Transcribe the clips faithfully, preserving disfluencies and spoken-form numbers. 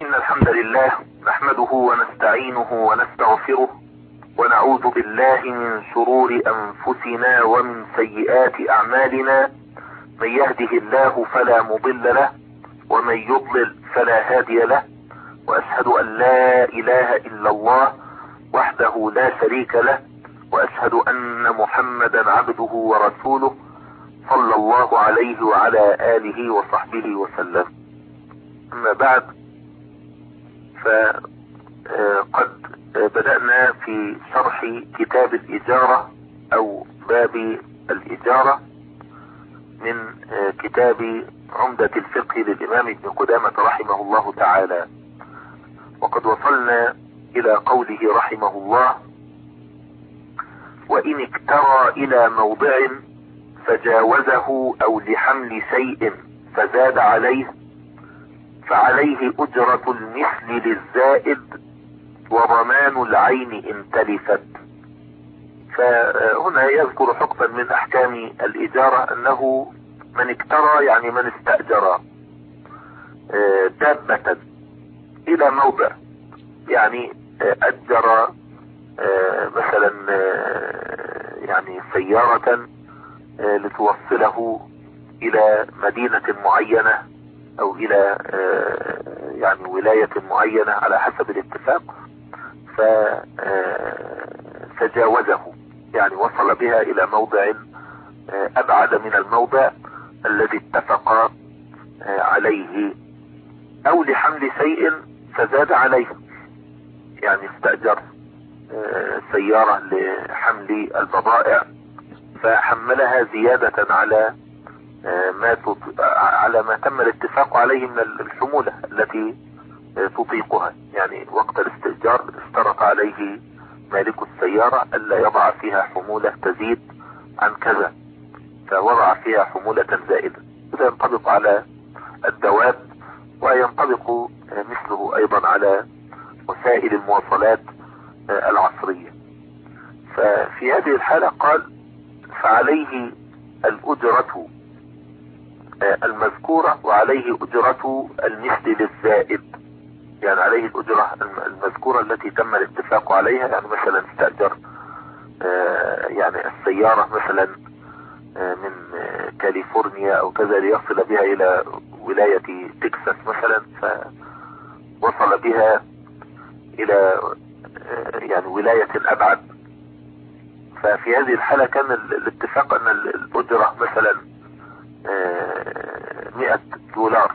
إن الحمد لله نحمده ونستعينه ونستغفره ونعوذ بالله من شرور أنفسنا ومن سيئات أعمالنا. من يهده الله فلا مضل له ومن يضلل فلا هادي له، وأشهد أن لا إله إلا الله وحده لا شريك له، وأشهد أن محمدا عبده ورسوله صلى الله عليه وعلى آله وصحبه وسلم. أما بعد، فقد بدأنا في شرح كتاب الإجارة أو باب الإجارة من كتاب عمدة الفقه للإمام ابن قدامة رحمه الله تعالى، وقد وصلنا إلى قوله رحمه الله: وإن اكترى إلى موضع فجاوزه أو لحمل شيء فزاد عليه فعليه أجرة المثل للزائد وضمان العين إن تلفت. فهنا يذكر حكما من أحكام الإجارة أنه من اكترى يعني من استأجر دابة إلى موضع، يعني أجر مثلا يعني سيارة لتوصله إلى مدينة معينة أو إلى يعني ولاية معينة على حسب الاتفاق، فجاوزه يعني وصل بها إلى موضع أبعد من الموضع الذي اتفق عليه، أو لحمل شيء فزاد عليه، يعني استأجر سيارة لحمل البضائع فحملها زيادة على ما على ما تم الاتفاق عليه من الحمولة التي تطيقها. يعني وقت الاستئجار اشترط عليه مالك السيارة ألا يضع فيها حمولة تزيد عن كذا، فوضع فيها حمولة زائدة. هذا ينطبق على الدواب، وينطبق مثله أيضا على وسائل المواصلات العصرية. ففي هذه الحالة قال: فعليه الأجرة المذكورة وعليه أجرة المثل للزائد، يعني عليه الأجرة المذكورة التي تم الاتفاق عليها. يعني مثلا استأجر يعني السيارة مثلا من كاليفورنيا أو كذا ليصل بها إلى ولاية تكساس مثلا، فوصل بها إلى يعني ولاية أبعد. ففي هذه الحالة كان الاتفاق أن الأجرة مثلا مئة دولار،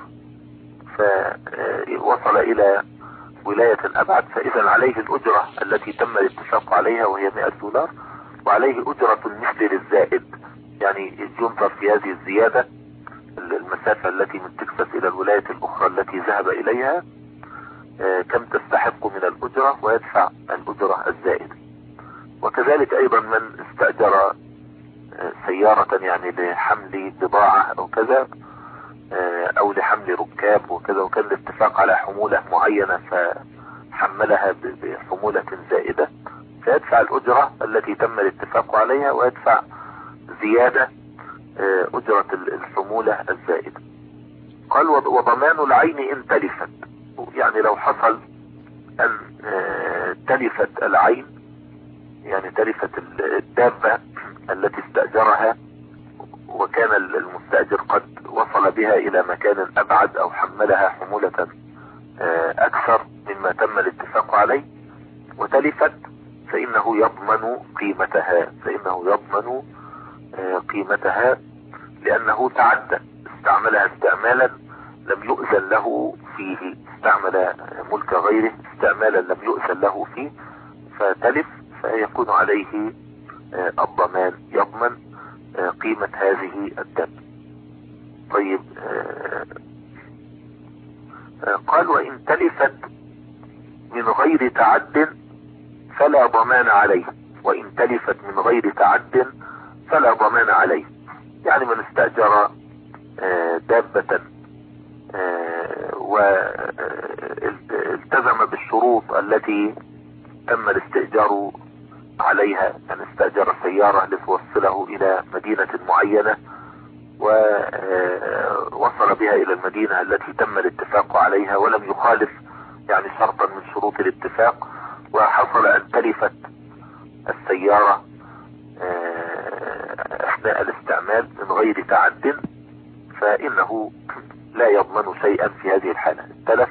فوصل إلى ولاية أبعد، فإذا عليه الأجرة التي تم الاتفاق عليها وهي مئة دولار، وعليه أجرة المثل للزائد، يعني ينظر في هذه الزيادة المسافة التي من تكساس إلى الولاية الأخرى التي ذهب إليها كم تستحق من الأجرة ويدفع الأجرة الزائدة. وكذلك أيضا من استأجر سيارة يعني لحمل بضاعة أو كذا أو لحمل ركاب وكذا، وكان الاتفاق على حمولة معينة فحملها بحمولة زائدة، فيدفع الأجرة التي تم الاتفاق عليها ويدفع زيادة أجرة الحمولة الزائدة. قال: وضمان العين إن تلفت، يعني لو حصل أن تلفت العين، يعني تلفت الدابة التي استأجرها وكان المستأجر قد وصل بها إلى مكان أبعد أو حملها حمولة أكثر مما تم الاتفاق عليه وتلفت، فإنه يضمن قيمتها فإنه يضمن قيمتها لأنه تعدى، استعملها استعمالا لم يؤذن له فيه، استعمل ملك غيره استعمالا لم يؤذن له فيه فتلف، فيكون عليه الضمان، يضمن قيمة هذه الدابة. طيب، قال: وإن تلفت من غير تعد فلا ضمان عليه. وإن تلفت من غير تعد فلا ضمان عليه، يعني من استأجر دابة والتزم بالشروط التي تم الاستئجار عليها، يعني استأجر سيارة لتوصله إلى مدينة معينة ووصل بها إلى المدينة التي تم الاتفاق عليها ولم يخالف يعني شرطا من شروط الاتفاق، وحصل ان تلفت السيارة اثناء الاستعمال من غير تعد، فانه لا يضمن شيئا في هذه الحالة. التلف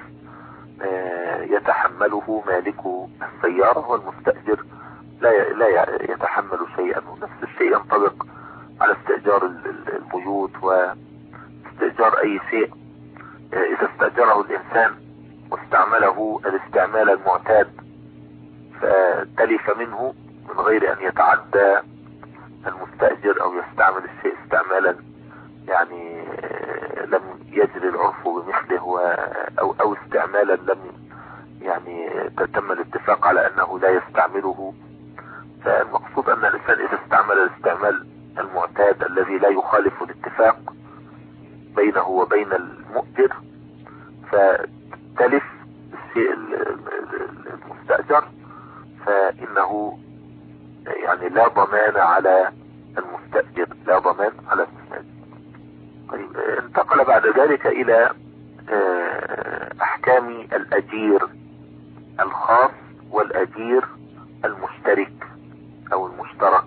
يتحمله مالك السيارة، والمستأجر لا لا يتحمل شيئا. ونفس الشيء ينطبق على استئجار البيوت واستئجار اي شيء. اذا استأجره الانسان واستعمله الاستعمال المعتاد فتلف منه من غير ان يتعدى المستأجر او يستعمل الشيء استعمالا يعني لم يجري العرف بمثله، او او استعمالا لم يعني تم الاتفاق على انه لا يستعمله. فالمقصود ان الانسان اذا استعمل الاستعمال المعتاد الذي لا يخالف الاتفاق بينه وبين المؤجر فتلف الشيء المستأجر، فانه يعني لا ضمان على المستأجر، لا ضمان على المستأجر. طيب، انتقل بعد ذلك الى احكام الاجير الخاص والاجير المشترك او المشترك.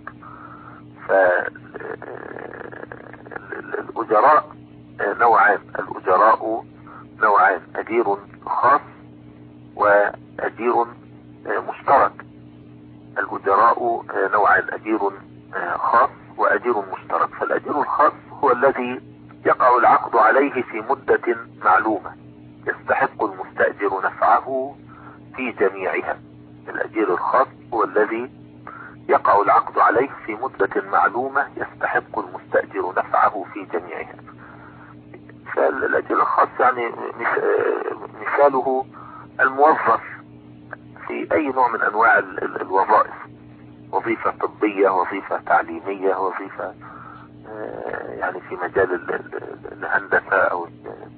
فالاجراء نوعان، الاجراء نوعان، اجير خاص واجير مشترك. الاجراء نوعان، اجير خاص واجير مشترك. فالاجير الخاص هو الذي يقع العقد عليه في مدة معلومة يستحق المستأجر نفعه في جميعها. الاجير الخاص هو الذي يقع العقد عليه في مدة معلومة يستحق المستأجر نفعه في جميعها. فالاجير الخاص يعني مثاله الموظف في اي نوع من انواع الوظائف، وظيفة طبية، وظيفة تعليمية، وظيفة يعني في مجال الهندسة او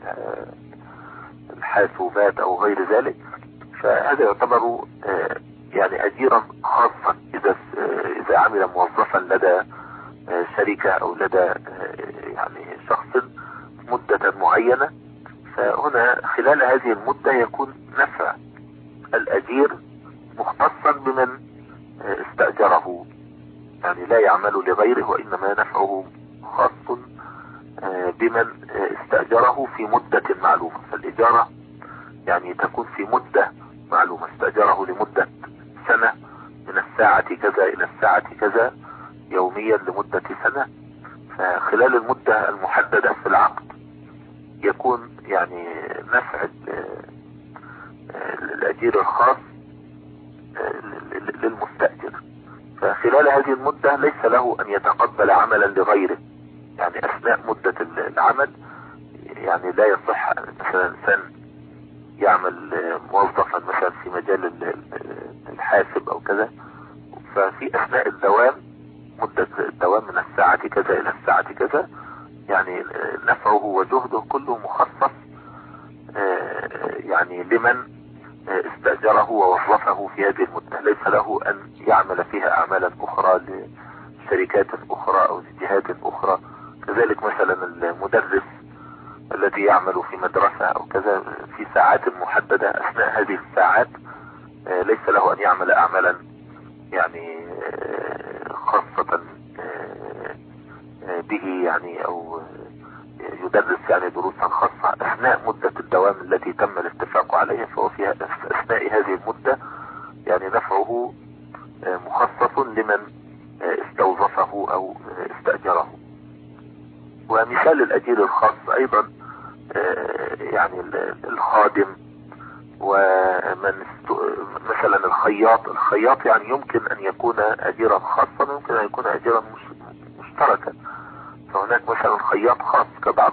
الحاسوبات او غير ذلك. فهذا يعتبر يعني اجيرا خاصا اذا اذا عمل موظفا لدى شركة او لدى يعني شخص مدة معينة. فهنا خلال هذه المدة يكون نفع الاجير مختصا بمن استأجره، يعني لا يعمل لغيره، وانما نفعه خاص بمن استأجره في مدة معلومة. فالاجارة يعني تكون في مدة معلومة، استأجره لمدة سنة من الساعة كذا الى الساعة كذا يوميا لمدة سنة. فخلال المدة المحددة في العقد يكون يعني نفع الاجير الخاص للمستأجر. فخلال هذه المدة ليس له ان يتقبل عملا لغيره، يعني اثناء مدة العمل يعني لا يصح مثلا انسان يعمل موظفا مثلا في مجال الحاسب او كذا، ففي اثناء الدوام مدة الدوام من الساعة كذا الى الساعة كذا يعني نفعه وجهده كله مخصص يعني لمن استأجره ووظفه في هذه المدة، ليس له ان يعمل فيها اعمالا اخرى لشركات اخرى او لجهات اخرى. كذلك مثلا المدرس الذي يعمل في مدرسة او كذا في ساعات محددة، اثناء هذه الساعات ليس له ان يعمل اعمالا يعني خاصة به يعني او يدرس يعني دروسا خاصة اثناء مدة الدوام التي تم الاتفاق عليها. فهو في اثناء هذه المدة يعني نفعه مخصص لمن استوظفه او استأجره. ومثال الاجير الخاص ايضا يعني الخادم، ومن مثلا الخياط. الخياط يعني يمكن ان يكون اجيرا خاصا ويمكن ان يكون اجيرا مشتركا. فهناك مثلا خياط خاص كبعض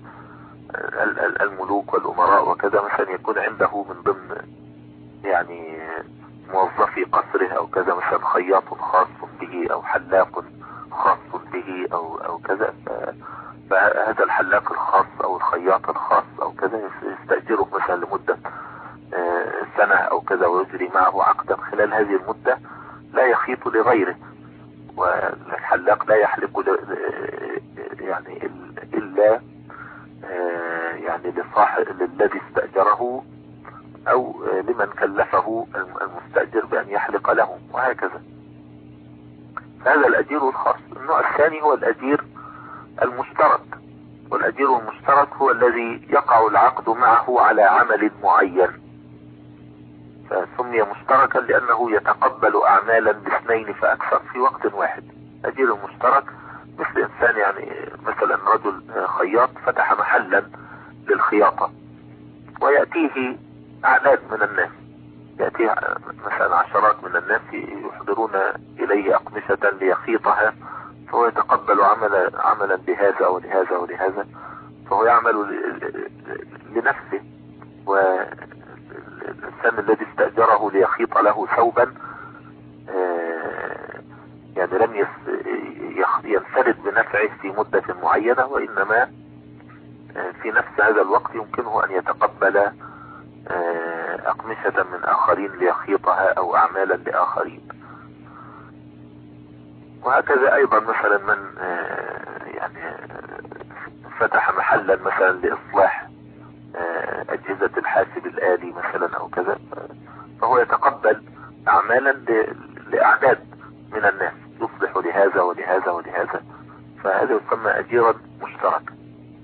الملوك والامراء وكذا، مثلا يكون عنده من ضمن يعني موظفي قصره او كذا مثلا خياط خاص به او حلاق خاص به او او كذا. فهذا الحلاق الخاص او الخياط الخاص او كذا يستأجره مثلا لمدة سنة او كذا ويجري معه عقدا. خلال هذه المدة لا يخيط لغيره، والحلاق لا يحلق يعني الا يعني لصاحب الذي استأجره او لمن كلفه المستأجر بأن يحلق له، وهكذا. هذا الأجير الخاص. النوع الثاني هو الأجير المشترك، والأجير المشترك هو الذي يقع العقد معه على عمل معين، فسمي مشتركا لأنه يتقبل أعمالا باثنين فأكثر في وقت واحد. أجير المشترك مثل إنسان، يعني مثلا رجل خياط فتح محلا للخياطة ويأتيه أعداد من الناس، يأتيه مثلا عشرات من الناس يحضرون إليه أقمشة ليخيطها، فهو يتقبل عمل عملا بهذا ولهذا ولهذا، فهو يعمل لنفسه، والإنسان الذي استأجره ليخيط له ثوبا يعني لم ينفرد بنفعه في مدة معينة، وإنما في نفس هذا الوقت يمكنه أن يتقبل أقمشة من آخرين ليخيطها أو أعمالا لآخرين. وهكذا أيضا مثلا من يعني فتح محلا مثلا لإصلاح أجهزة الحاسب الآلي مثلا أو كذا، فهو يتقبل أعمالا لأعداد من الناس يصلح لهذا ولهذا ولهذا، فهذا يسمى أجيرا مشترك.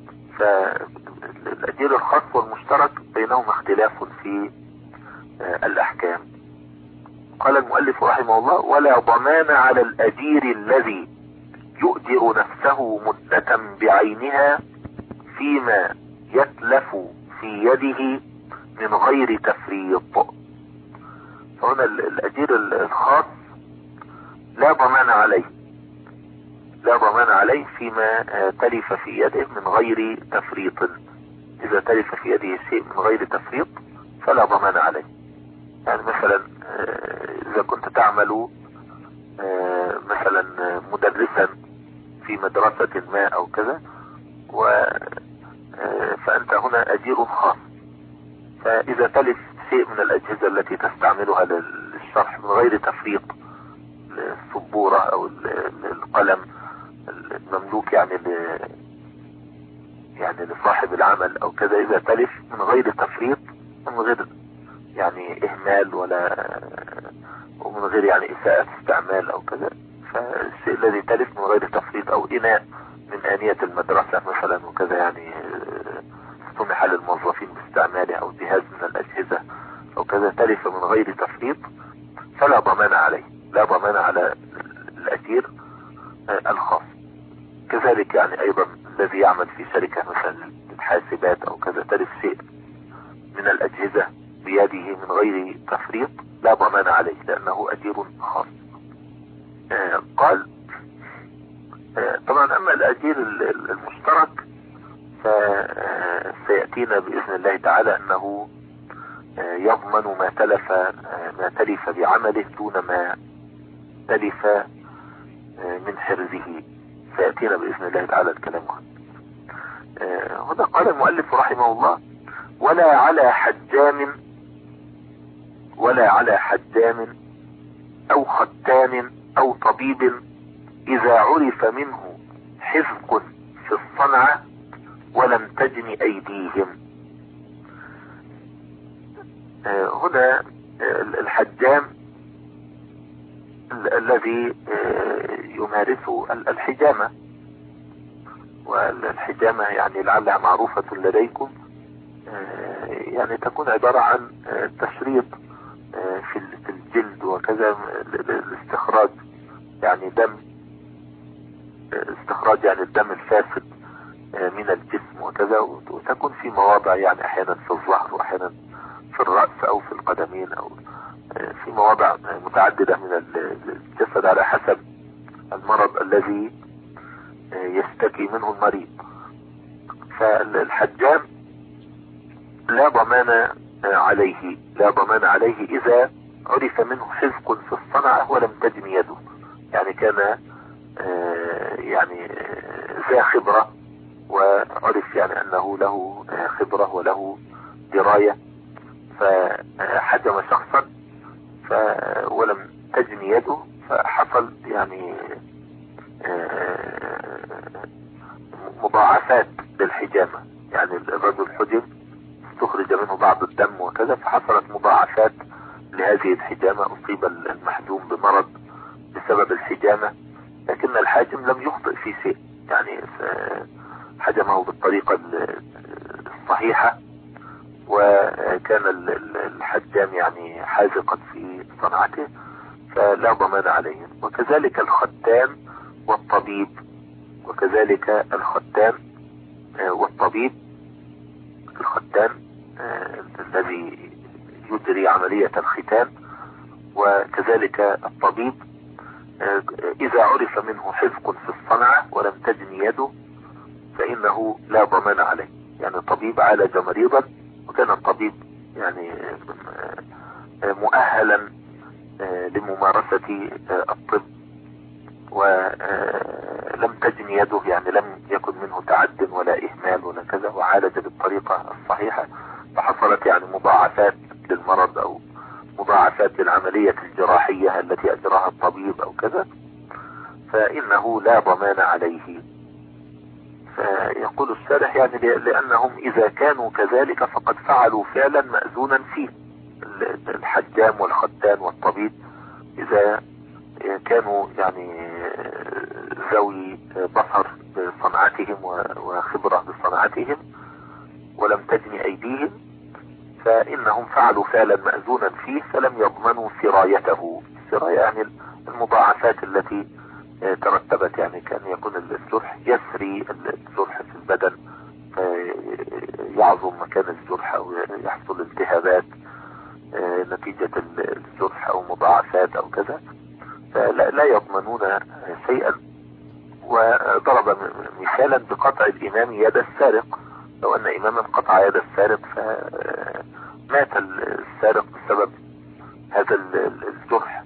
فالأجير الخاص والمشترك بينهما اختلاف في الأحكام. قال المؤلف رحمه الله: ولا ضمان على الأجير الذي يؤجر نفسه مدة بعينها فيما يتلف في يده من غير تفريط. هنا الأجير الخاص لا ضمان عليه، لا ضمان عليه فيما تلف في يده من غير تفريط. إذا تلف في يده شيء من غير تفريط فلا ضمان عليه. يعني مثلا إذا كنت تعمل مثلا مدرسا في مدرسة ما أو كذا، فأنت هنا أجير خاص، فإذا تلف شيء من الأجهزة التي تستعملها للشرح من غير تفريط، السبورة أو القلم المملوك يعني ل يعني لصاحب العمل أو كذا، إذا تلف من غير تفريط، من غير يعني إهمال ولا ومن غير يعني إساءة استعمال أو كذا، فالشيء الذي تلف من غير تفريط، أو إناء من آنية المدرسة مثلا وكذا يعني سمح للموظفين باستعماله، أو جهاز من الأجهزة أو كذا تلف من غير تفريط، فلا ضمان عليه، لا ضمان على الأجير الخاص. كذلك يعني أيضا الذي يعمل في شركة مثلا للحاسبات أو كذا تلف شيء من الأجهزة بيده من غير تفريط، لا ضمان عليه لأنه أجير خاص. آه قال آه طبعا أما الأجير المشترك فسيأتينا بإذن الله تعالى أنه آه يضمن ما تلف آه ما تلف بعمله دون ما تلف آه من حرزه، سيأتينا بإذن الله تعالى الكلام عنه. آه هنا قال المؤلف رحمه الله: ولا على حجام ولا على حجام أو ختان أو طبيب إذا عرف منه حذق في الصنعة ولم تجن أيديهم. آه هنا آه الحجام الذي آه يمارس الحجامة، والحجامة يعني لعلها معروفة لديكم، آه يعني تكون عبارة عن آه تشريط آه في الجلد وكذا لاستخراج يعني دم استخراج يعني الدم الفاسد من الجسم وكذا، وتكون في مواضع يعني احيانا في الظهر واحيانا في الرأس او في القدمين او في مواضع متعددة من الجسد على حسب المرض الذي يشتكي منه المريض. فالحجام لا ضمان عليه لا ضمان عليه اذا عرف منه حذق في الصنعة ولم تجن يده، يعني كان يعني ذا خبرة وعرف يعني انه له خبرة وله دراية، فحجم شخصا ولم تجن يده، فحصل يعني مضاعفات للحجامة، يعني الرجل حجم استخرج منه بعض الدم وكذا، فحصلت مضاعفات لهذه الحجامة. أصيب المحجوم بمرض بسبب الحجامة، لكن الحاجم لم يخطئ في شيء، يعني حجمه بالطريقة الصحيحة، وكان الحجام يعني حاذقا في صنعته، فلا ضمان عليهم. وكذلك الختان والطبيب وكذلك الختان والطبيب الختان الذي يجري عملية الختان، وكذلك الطبيب إذا عرف منه حزق في الصنعة ولم تجن يده فإنه لا ضمان عليه. يعني طبيب عالج مريضا وكان الطبيب يعني مؤهلا لممارسة الطب ولم تجن يده، يعني لم يكن منه تعد ولا إهمال ولا كذا، وعالج بالطريقة الصحيحة، فحصلت يعني مضاعفات للمرض أو مضاعفات للعملية الجراحية التي أجراها الطبيب أو كذا، فإنه لا ضمان عليه. فيقول الشارح يعني لأنهم إذا كانوا كذلك فقد فعلوا فعلا مأذونا فيه. الحجام والختان والطبيب إذا كانوا يعني ذوي بصر بصنعتهم وخبرة بصنعتهم ولم تجن أيديهم فإنهم فعلوا فعلا مأذونا فيه، فلم يضمنوا سرايته. السراية يعني المضاعفات التي ترتبت، يعني كان يكون الجرح يسري الجرح في البدن يعظم مكان الجرح أو يحصل التهابات نتيجة الجرح أو مضاعفات أو كذا، فلا لا يضمنون شيئا. وضرب مثالا بقطع الإمام يد السارق. لو أن إماما قطع يد السارق فمات السارق بسبب هذا الجرح،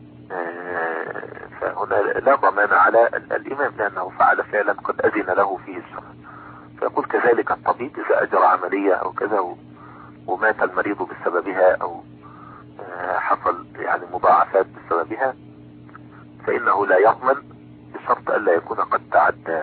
فهنا لا ضمان على الإمام لأنه فعل فعلا قد أذن له فيه الشرع. فيقول كذلك الطبيب إذا أجرى عملية أو كذا ومات المريض بسببها أو حصل يعني مضاعفات بسببها فإنه لا يضمن بشرط ألا يكون قد تعدى.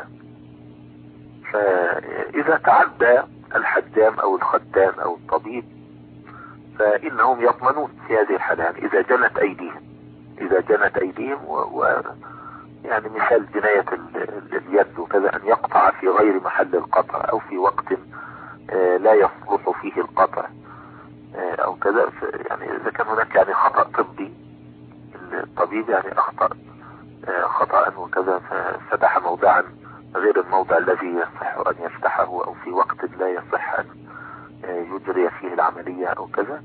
فإذا تعدى الحجام أو الختان أو الطبيب فإنهم يضمنون في هذه الحالة. يعني إذا جنت أيديهم إذا جنت أيديهم و... و... يعني مثال جناية اليد وكذا أن يقطع في غير محل القطع أو في وقت لا يصلح فيه القطع أو كذا، يعني إذا كان هناك يعني خطأ طبي، الطبيب يعني أخطأ خطأ وكذا ففتح موضعا غير الموضع الذي يصح أن يفتحه أو في وقت لا يصح أن يجري فيه العملية أو كذا،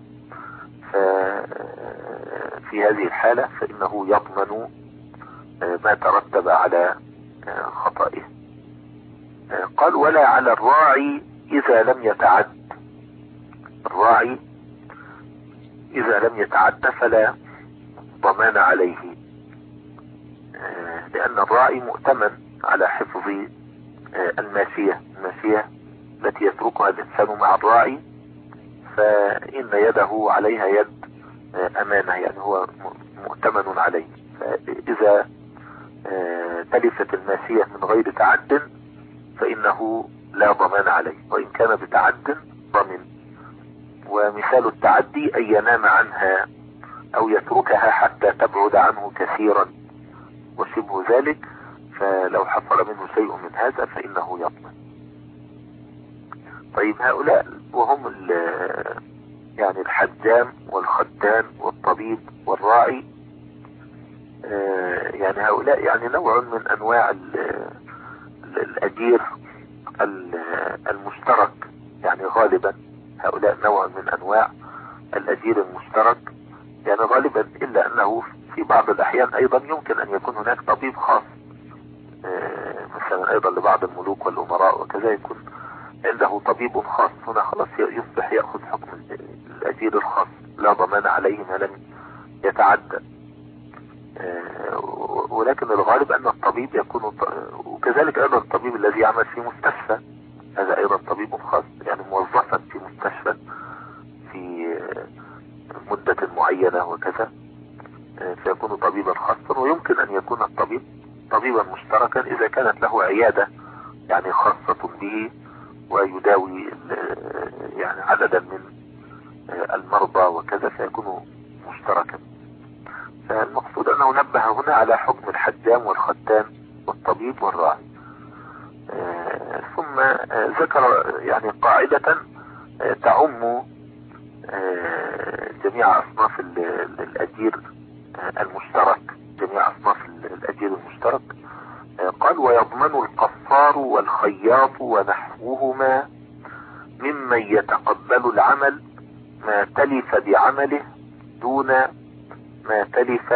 ففي هذه الحالة فإنه يضمن ما ترتب على خطئه. قال ولا على الراعي إذا لم يتعد. الراعي إذا لم يتعد فلا ضمان عليه، لأن الراعي مؤتمن على حفظ الماشية الماشية التي يتركها الإنسان مع الراعي، فإن يده عليها يد أمانة، يعني هو مؤتمن عليه. فإذا تلفت الماشية من غير تعد فإنه لا ضمان عليه، وإن كان بتعد ضمن. ومثال التعدي أن ينام عنها أو يتركها حتى تبعد عنه كثيرا وشبه ذلك، فلو حصل منه شيء من هذا فإنه يضمن. طيب هؤلاء وهم يعني الحجام والختان والطبيب والراعي، يعني هؤلاء يعني نوع من أنواع الأجير المشترك، يعني غالبا هؤلاء نوع من أنواع الأجير المشترك، يعني غالبا، إلا أنه في بعض الأحيان أيضا يمكن أن يكون هناك طبيب خاص، مثلا أيضا لبعض الملوك والأمراء وكذا يكون عنده طبيب خاص، هنا خلاص يصبح يأخذ حكم الأجير الخاص لا ضمان عليه ما لم يتعدى. ولكن الغالب أن الطبيب يكون، وكذلك أيضا الطبيب الذي يعمل في مستشفى هذا أيضا طبيب خاص، يعني موظفا في مستشفى في مدة معينة وكذا، فيكون طبيبا خاصا. ويمكن أن يكون الطبيب طبيبا مشتركا إذا كانت له عيادة يعني خاصة به ويداوي يعني عددا من المرضى وكذا فيكون مشتركا. فالمقصود أنه نبه هنا على حكم الحجام والختان والطبيب والراعي. ثم ذكر يعني قاعدة تعم جميع أصناف الأجير المشترك، جميع أصناف الأجير المشترك. قال: ويضمن القصار والخياط ونحوهما ممن يتقبل العمل ما تلف بعمله دون ما تلف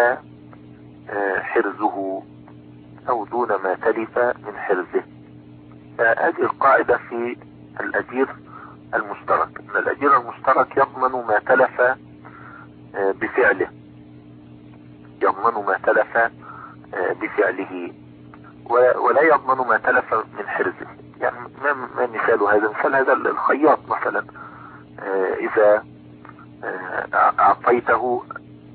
حرزه او دون ما تلف من حرزه. فهذه القاعدة في الأجير المشترك، ان الأجير المشترك يضمن ما تلف بفعله، يضمن ما تلف بفعله ولا يضمن ما تلف من حرزه. يعني ما مثال هذا؟ مثال هذا الخياط مثلا، اذا اعطيته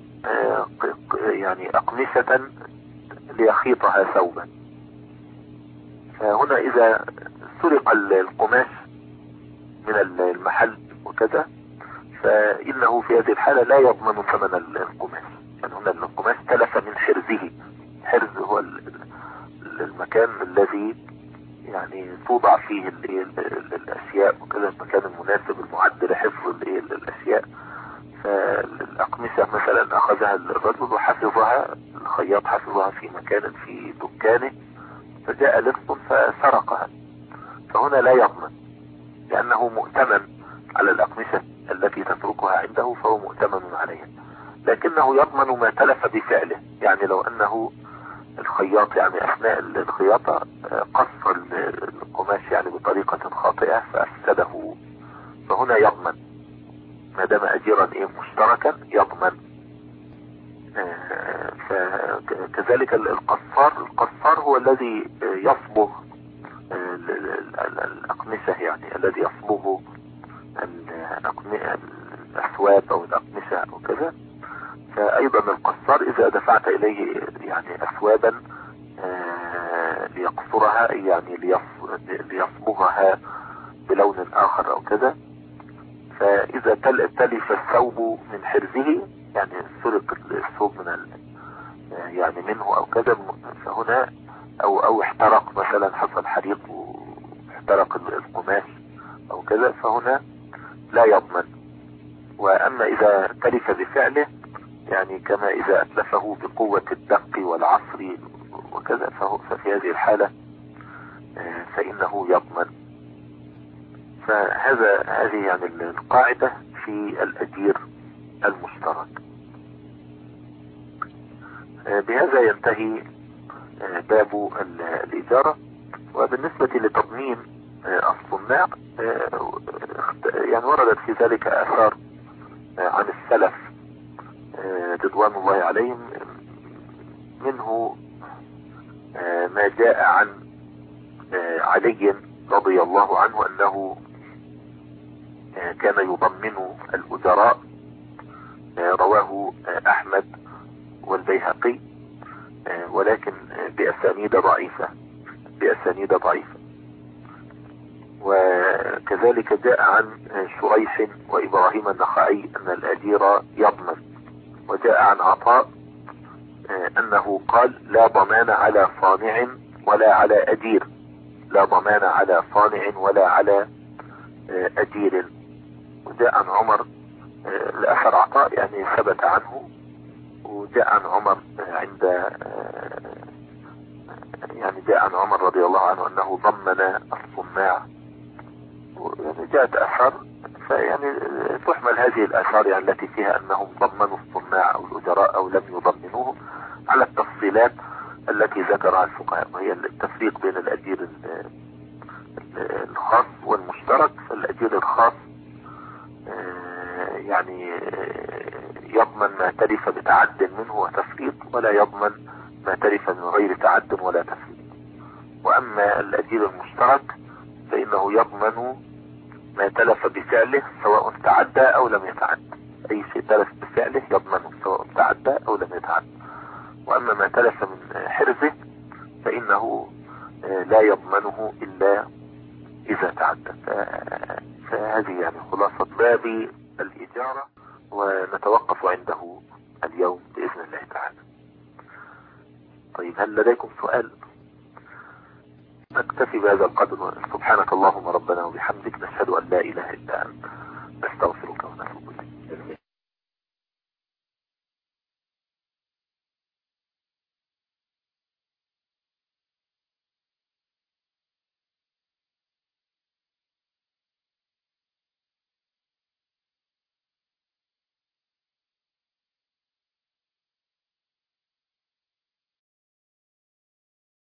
يعني اقمشة ليخيطها ثوبا، فهنا اذا سرق القماش من المحل وكذا فانه في هذه الحالة لا يضمن ثمن القماش. يعني هنا القماش تلف من حرزه. حرز هو المكان الذي يعني توضع فيه الاشياء وكذا، المكان المناسب المعد لحفظ الاشياء. فالاقمشة مثلا اخذها الرجل وحفظها، الخياط حفظها في مكان في دكانه، فجاء لص فسرقها، فهنا لا يضمن لانه مؤتمن على الاقمشة التي تتركها عنده، فهو مؤتمن عليها. لكنه يضمن ما تلف بفعله. يعني لو انه الخياط يعني اثناء الخياطة قص القماش يعني بطريقة خاطئة فافسده، فهنا يضمن ما دام اجيرا ايه مشتركا يضمن. فكذلك القصار، القصار هو الذي يصبغ الاقمشة، يعني الذي يصبغ الاثواب او الاقمشة او كذا. فايضا القصار اذا دفعت اليه يعني اثوابا ليقصرها يعني ليصبغها بلون اخر او كذا، فاذا تلف الثوب من حرزه يعني سرق الثوب من يعني منه او كذا، فهنا او او احترق مثلا، حصل حريق واحترق القماش او كذا، فهنا لا يضمن. واما اذا تلف بفعله يعني كما اذا اتلفه بقوة الدق والعصر وكذا، فهو ففي هذه الحالة فانه يضمن. فهذا هذه يعني القاعدة في الأجير المشترك. بهذا ينتهي باب الإجارة. وبالنسبة لتضمين الصناع يعني وردت في ذلك آثار عن السلف رضوان الله عليهم، منه ما جاء عن علي رضي الله عنه أنه كان يضمن الأجراء، رواه أحمد والبيهقي ولكن بأسانيد ضعيفة بأسانيد ضعيفة. وكذلك جاء عن شريح وإبراهيم النخعي أن الأجير يضمن. وجاء عن عطاء أنه قال: لا ضمان على صانع ولا على أجير، لا ضمان على صانع ولا على أجير. وجاء عن عمر الأثر عطاء يعني ثبت عنه. وجاء عن عمر عند يعني جاء عن عمر رضي الله عنه أنه ضمن الصناع. يعني جاءت أثر، فيعني تحمل هذه الآثار يعني التي فيها أنهم ضمنوا الصناع أو الأجراء أو لم يضمنوهم على التفصيلات التي ذكرها الفقهاء، وهي التفريق بين الأجير الخاص والمشترك. فالأجير الخاص يعني يضمن ما تلف بتعد منه وتفريط، ولا يضمن ما تلف من غير تعد ولا تفريط. وأما الأجير المشترك فإنه يضمن ما تلف بفعله سواء تعدى أو لم يتعد. أي شيء تلف بفعله يضمنه سواء تعدى أو لم يتعد. وأما ما تلف من حرزه فإنه لا يضمنه إلا إذا تعدى. فهذه يعني خلاصة باب الإجارة، ونتوقف عنده اليوم بإذن الله تعالى. طيب، هل لديكم سؤال؟ نكتفي بهذا القدر. سبحانك اللهم ربنا وبحمدك، نشهد أن لا إله إلا أنت، نستغفرك ونتوب